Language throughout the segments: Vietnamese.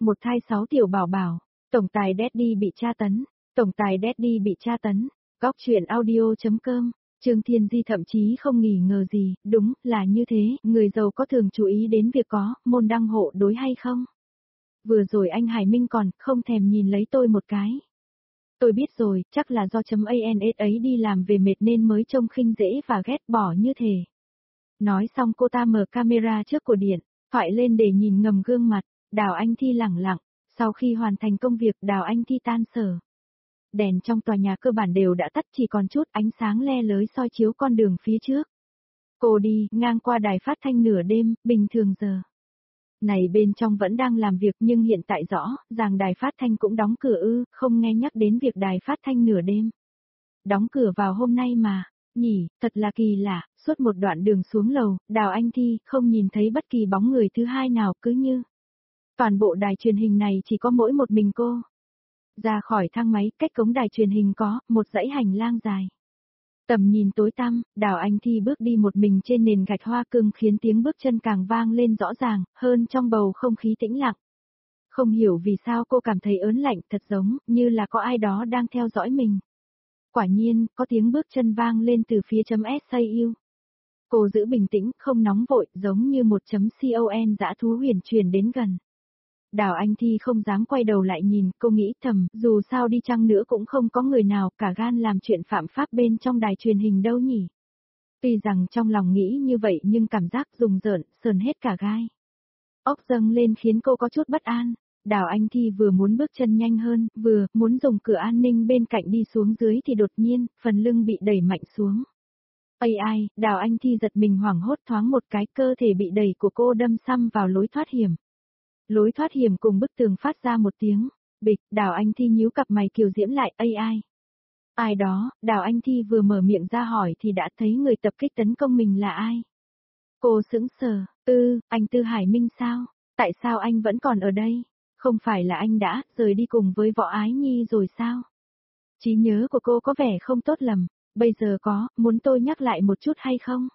một thai 6 tiểu bảo bảo, tổng tài Daddy bị tra tấn, tổng tài Daddy bị tra tấn, góc chuyện audio.com, Trương Thiên Di thậm chí không nghi ngờ gì, đúng là như thế, người giàu có thường chú ý đến việc có môn đăng hộ đối hay không. Vừa rồi anh Hải Minh còn không thèm nhìn lấy tôi một cái. Tôi biết rồi, chắc là do .ans ấy đi làm về mệt nên mới trông khinh dễ và ghét bỏ như thế. Nói xong cô ta mở camera trước cổ điện, thoại lên để nhìn ngầm gương mặt, Đào Anh Thi lẳng lặng, sau khi hoàn thành công việc Đào Anh Thi tan sở. Đèn trong tòa nhà cơ bản đều đã tắt, chỉ còn chút ánh sáng le lới soi chiếu con đường phía trước. Cô đi ngang qua đài phát thanh nửa đêm, bình thường giờ. Này bên trong vẫn đang làm việc nhưng hiện tại rõ ràng đài phát thanh cũng đóng cửa không nghe nhắc đến việc đài phát thanh nửa đêm. Đóng cửa vào hôm nay mà, nhỉ, thật là kỳ lạ, suốt một đoạn đường xuống lầu, Đào Anh Thi không nhìn thấy bất kỳ bóng người thứ hai nào, cứ như toàn bộ đài truyền hình này chỉ có mỗi một mình cô. Ra khỏi thang máy, cách cổng đài truyền hình có một dãy hành lang dài. Tầm nhìn tối tăm, Đào Anh Thi bước đi một mình trên nền gạch hoa cương khiến tiếng bước chân càng vang lên rõ ràng, hơn trong bầu không khí tĩnh lặng. Không hiểu vì sao cô cảm thấy ớn lạnh, thật giống như là có ai đó đang theo dõi mình. Quả nhiên, có tiếng bước chân vang lên từ phía .sau. Cô giữ bình tĩnh, không nóng vội, giống như một .con dã thú huyền truyền đến gần. Đào Anh Thi không dám quay đầu lại nhìn, cô nghĩ thầm, dù sao đi chăng nữa cũng không có người nào cả gan làm chuyện phạm pháp bên trong đài truyền hình đâu nhỉ. Tuy rằng trong lòng nghĩ như vậy nhưng cảm giác rùng rợn, sờn hết cả gai. Ốc dâng lên khiến cô có chút bất an. Đào Anh Thi vừa muốn bước chân nhanh hơn, vừa muốn dùng cửa an ninh bên cạnh đi xuống dưới thì đột nhiên, phần lưng bị đẩy mạnh xuống. Ai, Đào Anh Thi giật mình hoảng hốt, thoáng một cái, cơ thể bị đẩy của cô đâm săm vào lối thoát hiểm. Lối thoát hiểm cùng bức tường phát ra một tiếng bịch, Đào Anh Thi nhíu cặp mày kiều diễm lại, ai? Ai đó, Đào Anh Thi vừa mở miệng ra hỏi thì đã thấy người tập kích tấn công mình là ai. Cô sững sờ, anh Tư Hải Minh sao? Tại sao anh vẫn còn ở đây? Không phải là anh đã rời đi cùng với Võ Ái Nhi rồi sao? Trí nhớ của cô có vẻ không tốt lắm, bây giờ muốn tôi nhắc lại một chút hay không?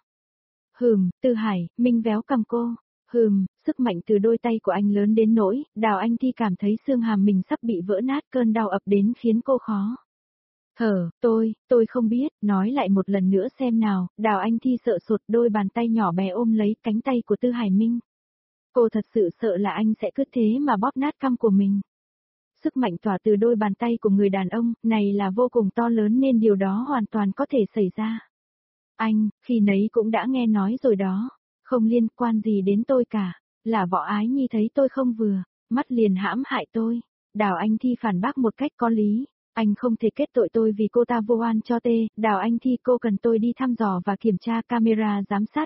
Tư Hải Minh véo cằm cô. Sức mạnh từ đôi tay của anh lớn đến nỗi, Đào Anh Thi cảm thấy xương hàm mình sắp bị vỡ nát, cơn đau ập đến khiến cô khó thở. Tôi không biết, nói lại một lần nữa xem nào. Đào Anh Thi sợ sột, đôi bàn tay nhỏ bé ôm lấy cánh tay của Tư Hải Minh. Cô thật sự sợ là anh sẽ cứ thế mà bóp nát cằm của mình. Sức mạnh tỏa từ đôi bàn tay của người đàn ông này là vô cùng to lớn nên điều đó hoàn toàn có thể xảy ra. Anh, khi nấy cũng đã nghe nói rồi đó. Không liên quan gì đến tôi cả, là Võ Ái Nhi thấy tôi không vừa, mắt liền hãm hại tôi. Đào Anh Thi phản bác một cách có lý, anh không thể kết tội tôi vì cô ta vô oan cho tê. Đào Anh Thi, cô cần tôi đi thăm dò và kiểm tra camera giám sát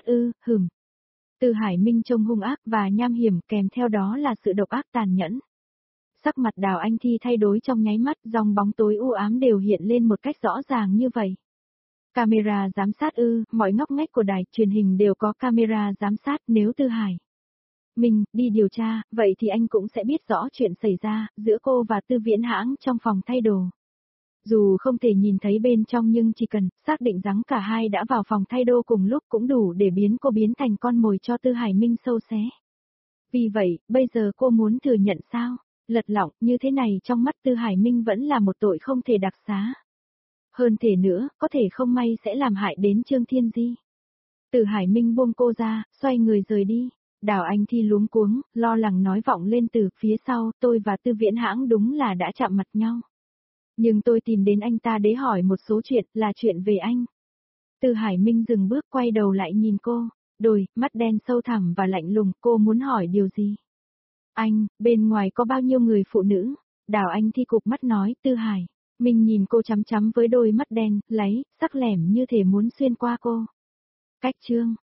Tư Hải Minh trông hung ác và nham hiểm, kèm theo đó là sự độc ác tàn nhẫn. Sắc mặt Đào Anh Thi thay đổi trong nháy mắt, dòng bóng tối u ám đều hiện lên một cách rõ ràng như vậy. Camera giám sát mọi ngóc ngách của đài truyền hình đều có camera giám sát, nếu Tư Hải Minh đi điều tra, vậy thì anh cũng sẽ biết rõ chuyện xảy ra giữa cô và Tư Viễn Hãng trong phòng thay đồ. Dù không thể nhìn thấy bên trong nhưng chỉ cần xác định rằng cả hai đã vào phòng thay đồ cùng lúc cũng đủ để biến cô biến thành con mồi cho Tư Hải Minh sâu xé. Vì vậy, bây giờ cô muốn thừa nhận sao? Lật lọng như thế này trong mắt Tư Hải Minh vẫn là một tội không thể đặc xá. Hơn thế nữa, có thể không may sẽ làm hại đến Trương Thiên Di. Từ Hải Minh buông cô ra, xoay người rời đi. Đào Anh Thi luống cuống, lo lắng nói vọng lên từ phía sau, tôi và Tư Viễn Hãng đúng là đã chạm mặt nhau. Nhưng tôi tìm đến anh ta để hỏi một số chuyện, là chuyện về anh. Từ Hải Minh dừng bước, quay đầu lại nhìn cô, đôi mắt đen sâu thẳm và lạnh lùng. Cô muốn hỏi điều gì? Anh, bên ngoài có bao nhiêu người phụ nữ? Đào Anh Thi cụp mắt nói. Tư Hải Minh nhìn cô chăm chăm với đôi mắt đen, láy, sắc lẻm như thể muốn xuyên qua cô. Cách chương